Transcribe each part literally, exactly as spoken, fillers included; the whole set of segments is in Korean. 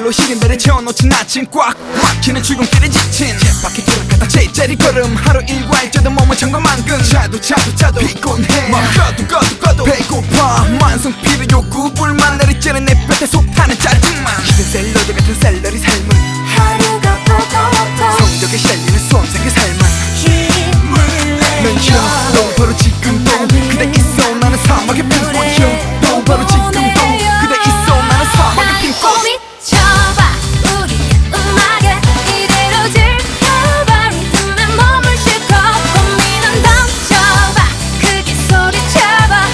발로 시간대를 채워놓친 아침 꽉 막히는 출근길에 지친 쳇바퀴 돌아가다 제자리 걸음 하루 일과일자도 몸은 천거만근 자도 자도 자도 피곤해 막 꺼도 꺼도 꺼도 배고파 만성 피로 욕구 불만 내리쬐는 내 볕에 속타는 짜증만 힘든 샐러드 같은 샐러리 삶은 하루가 버거워 성적에 실리는 수험생의 삶은 힘을 넌 내요 너 바로 지금도 그대 있어 나는 사막의 핀꽃이여 너 바로 지금도 그대 있어 나는 사막의 핀꽃 미쳐봐 우리의 음악에 이대로 즐겨봐 리듬에 몸을 실고 고민은 던져봐 크게 소리쳐봐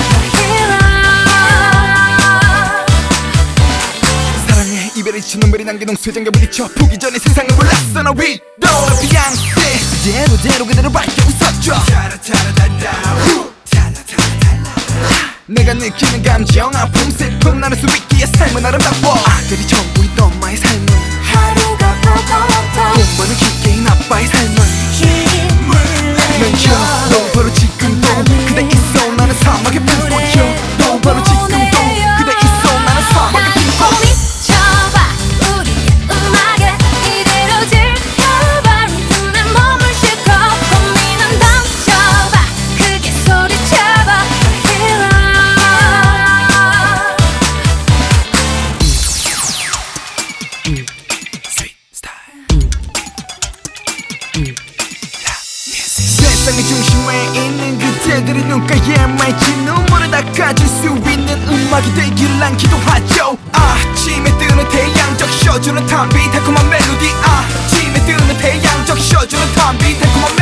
사랑해 이별에 지쳐 눈물이 남겨놓은 쇠장갑 부딪혀 보기 전에 세상을 몰랐어 너 위로라 비앙세 대로대로 그대로 밝게 웃어줘 내가 느끼는 감정 아픔 슬픔 나는 수 있기에 삶은 아름다워 아들이 전부인 엄마의 삶은 하루가 버거워 돈 버는 기계인 아빠의 삶은 힘을 내요 너 바로 지금도 그대 있어 나는 사막의 핀꽃이여 너 바로 지금도 그대 있어 나는 사막의 핀꽃 미쳐봐 우리의 음악에 이대로 즐겨봐 리듬에 몸을 실고 고민은 던져봐 크게 소리쳐봐 세상의 중심에 있는 그대들의 눈가에 맑은 눈물을 닦아줄 수 있는 음악이 되기를 난 기도하죠 아침에 뜨는 태양 적셔주는 담비 달콤한 멜로디 아침에 뜨는 태양 적셔주는 담비 달콤한 멜로디